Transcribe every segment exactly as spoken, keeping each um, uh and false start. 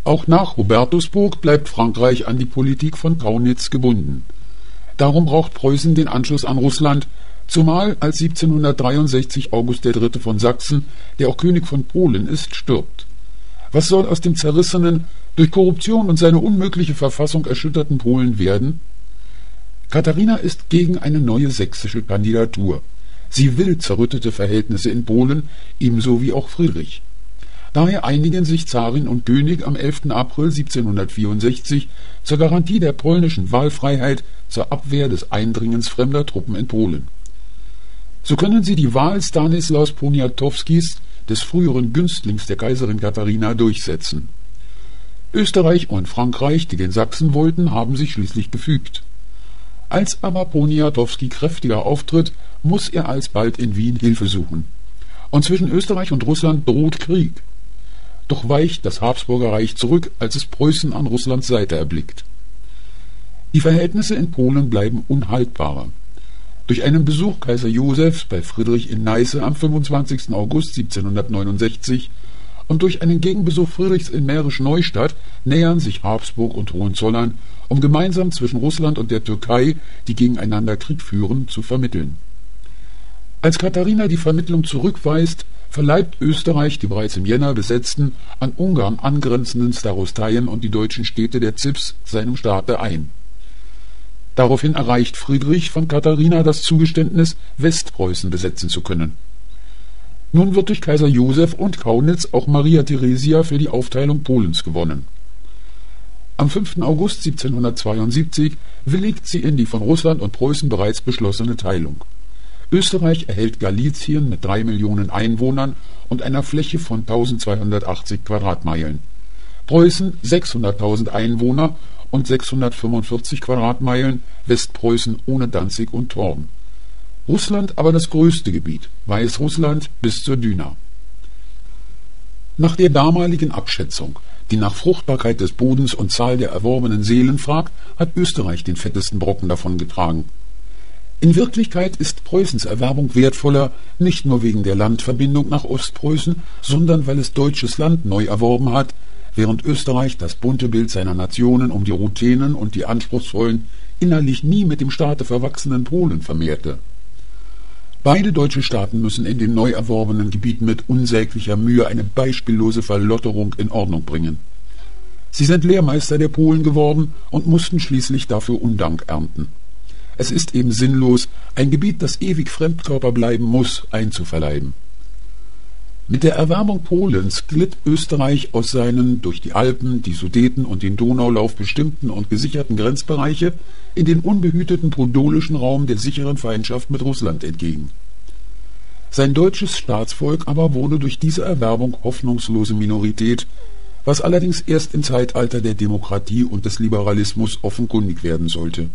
Auch nach Hubertusburg bleibt Frankreich an die Politik von Kaunitz gebunden. Darum braucht Preußen den Anschluss an Russland, zumal als siebzehnhundertdreiundsechzig August der Dritte von Sachsen, der auch König von Polen ist, stirbt. Was soll aus dem zerrissenen, durch Korruption und seine unmögliche Verfassung erschütterten Polen werden? Katharina ist gegen eine neue sächsische Kandidatur. Sie will zerrüttete Verhältnisse in Polen, ebenso wie auch Friedrich. Daher einigen sich Zarin und König am elften April siebzehnhundertvierundsechzig zur Garantie der polnischen Wahlfreiheit zur Abwehr des Eindringens fremder Truppen in Polen. So können sie die Wahl Stanislaus Poniatowskis, des früheren Günstlings der Kaiserin Katharina, durchsetzen. Österreich und Frankreich, die den Sachsen wollten, haben sich schließlich gefügt. Als aber Poniatowski kräftiger auftritt, muss er alsbald in Wien Hilfe suchen. Und zwischen Österreich und Russland droht Krieg. Doch weicht das Habsburger Reich zurück, als es Preußen an Russlands Seite erblickt. Die Verhältnisse in Polen bleiben unhaltbarer. Durch einen Besuch Kaiser Josefs bei Friedrich in Neiße am fünfundzwanzigsten August siebzehnhundertneunundsechzig und durch einen Gegenbesuch Friedrichs in Mährisch-Neustadt nähern sich Habsburg und Hohenzollern, um gemeinsam zwischen Russland und der Türkei, die gegeneinander Krieg führen, zu vermitteln. Als Katharina die Vermittlung zurückweist, verleibt Österreich die bereits im Jänner besetzten, an Ungarn angrenzenden Starosteien und die deutschen Städte der Zips seinem Staate ein. Daraufhin erreicht Friedrich von Katharina das Zugeständnis, Westpreußen besetzen zu können. Nun wird durch Kaiser Joseph und Kaunitz auch Maria Theresia für die Aufteilung Polens gewonnen. Am fünften August siebzehnhundertzweiundsiebzig willigt sie in die von Russland und Preußen bereits beschlossene Teilung. Österreich erhält Galizien mit drei Millionen Einwohnern und einer Fläche von tausendzweihundertachtzig Quadratmeilen. Preußen sechshunderttausend Einwohner und sechshundertfünfundvierzig Quadratmeilen, Westpreußen ohne Danzig und Thorn. Russland aber das größte Gebiet, Weißrussland bis zur Düna. Nach der damaligen Abschätzung, die nach Fruchtbarkeit des Bodens und Zahl der erworbenen Seelen fragt, hat Österreich den fettesten Brocken davongetragen. In Wirklichkeit ist Preußens Erwerbung wertvoller, nicht nur wegen der Landverbindung nach Ostpreußen, sondern weil es deutsches Land neu erworben hat, während Österreich das bunte Bild seiner Nationen um die Ruthenen und die anspruchsvollen, innerlich nie mit dem Staate verwachsenen Polen vermehrte. Beide deutsche Staaten müssen in den neu erworbenen Gebieten mit unsäglicher Mühe eine beispiellose Verlotterung in Ordnung bringen. Sie sind Lehrmeister der Polen geworden und mussten schließlich dafür Undank ernten. Es ist eben sinnlos, ein Gebiet, das ewig Fremdkörper bleiben muss, einzuverleiben. Mit der Erwerbung Polens glitt Österreich aus seinen durch die Alpen, die Sudeten und den Donaulauf bestimmten und gesicherten Grenzbereiche in den unbehüteten podolischen Raum der sicheren Feindschaft mit Russland entgegen. Sein deutsches Staatsvolk aber wurde durch diese Erwerbung hoffnungslose Minorität, was allerdings erst im Zeitalter der Demokratie und des Liberalismus offenkundig werden sollte.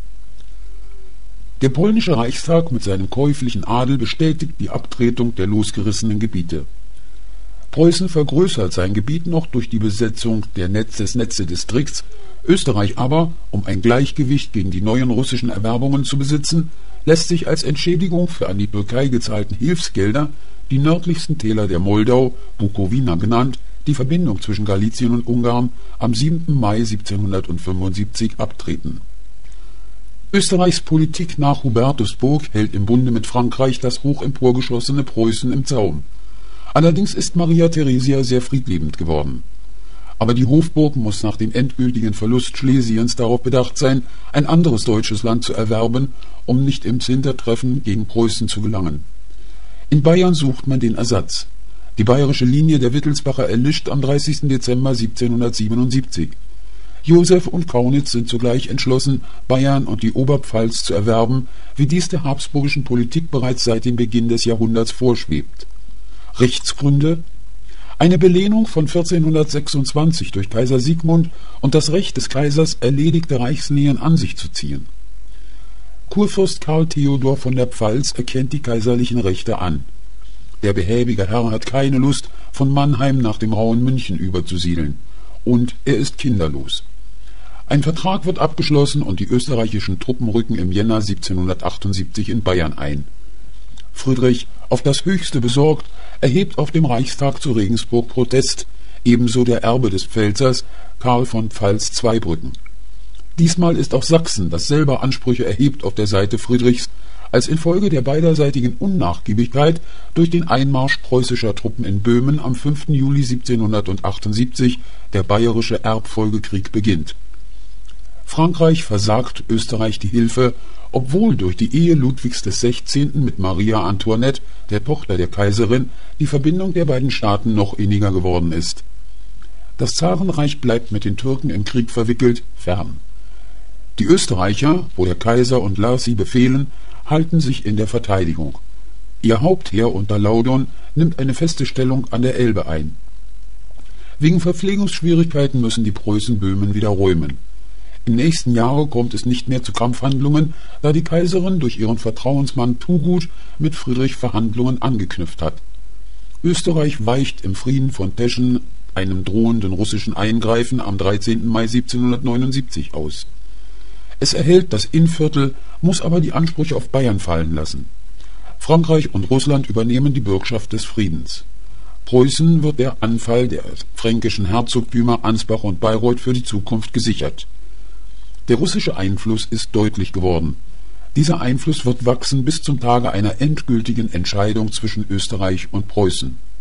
Der polnische Reichstag mit seinem käuflichen Adel bestätigt die Abtretung der losgerissenen Gebiete. Preußen vergrößert sein Gebiet noch durch die Besetzung der Netz des Netze-Distrikts, Österreich aber, um ein Gleichgewicht gegen die neuen russischen Erwerbungen zu besitzen, lässt sich als Entschädigung für an die Türkei gezahlten Hilfsgelder die nördlichsten Täler der Moldau, Bukowina genannt, die Verbindung zwischen Galizien und Ungarn, am siebten Mai siebzehnhundertfünfundsiebzig abtreten. Österreichs Politik nach Hubertusburg hält im Bunde mit Frankreich das hoch emporgeschossene Preußen im Zaum. Allerdings ist Maria Theresia sehr friedliebend geworden. Aber die Hofburg muss nach dem endgültigen Verlust Schlesiens darauf bedacht sein, ein anderes deutsches Land zu erwerben, um nicht ins Hintertreffen gegen Preußen zu gelangen. In Bayern sucht man den Ersatz. Die bayerische Linie der Wittelsbacher erlischt am dreißigsten Dezember siebzehnhundertsiebenundsiebzig. Joseph und Kaunitz sind zugleich entschlossen, Bayern und die Oberpfalz zu erwerben, wie dies der habsburgischen Politik bereits seit dem Beginn des Jahrhunderts vorschwebt. Rechtsgründe: eine Belehnung von vierzehnhundertsechsundzwanzig durch Kaiser Sigmund und das Recht des Kaisers, erledigte Reichslehen an sich zu ziehen. Kurfürst Karl Theodor von der Pfalz erkennt die kaiserlichen Rechte an. Der behäbige Herr hat keine Lust, von Mannheim nach dem rauen München überzusiedeln. Und er ist kinderlos. Ein Vertrag wird abgeschlossen und die österreichischen Truppen rücken im Jänner siebzehnhundertachtundsiebzig in Bayern ein. Friedrich, auf das Höchste besorgt, erhebt auf dem Reichstag zu Regensburg Protest. ebenso der Erbe des Pfälzers Karl von Pfalz-Zweibrücken. Diesmal ist auch Sachsen, das selber Ansprüche erhebt auf der Seite Friedrichs, als infolge der beiderseitigen Unnachgiebigkeit durch den Einmarsch preußischer Truppen in Böhmen am fünften Juli siebzehnhundertachtundsiebzig der Bayerische Erbfolgekrieg beginnt. Frankreich versagt Österreich die Hilfe, obwohl durch die Ehe Ludwigs des Sechzehnten mit Maria Antoinette, der Tochter der Kaiserin, die Verbindung der beiden Staaten noch inniger geworden ist. Das Zarenreich bleibt mit den Türken im Krieg verwickelt, fern. Die Österreicher, wo der Kaiser und Lars sie befehlen, halten sich in der Verteidigung. Ihr Hauptheer unter Laudon nimmt eine feste Stellung an der Elbe ein. Wegen Verpflegungsschwierigkeiten müssen die Preußen Böhmen wieder räumen. Im nächsten Jahre kommt es nicht mehr zu Kampfhandlungen, da die Kaiserin durch ihren Vertrauensmann Tugut mit Friedrich Verhandlungen angeknüpft hat. Österreich weicht im Frieden von Teschen einem drohenden russischen Eingreifen am dreizehnten Mai siebzehnhundertneunundsiebzig aus. Es erhält das Innviertel, muss aber die Ansprüche auf Bayern fallen lassen. Frankreich und Russland übernehmen die Bürgschaft des Friedens. Preußen wird der Anfall der fränkischen Herzogtümer Ansbach und Bayreuth für die Zukunft gesichert. Der russische Einfluss ist deutlich geworden. Dieser Einfluss wird wachsen bis zum Tage einer endgültigen Entscheidung zwischen Österreich und Preußen.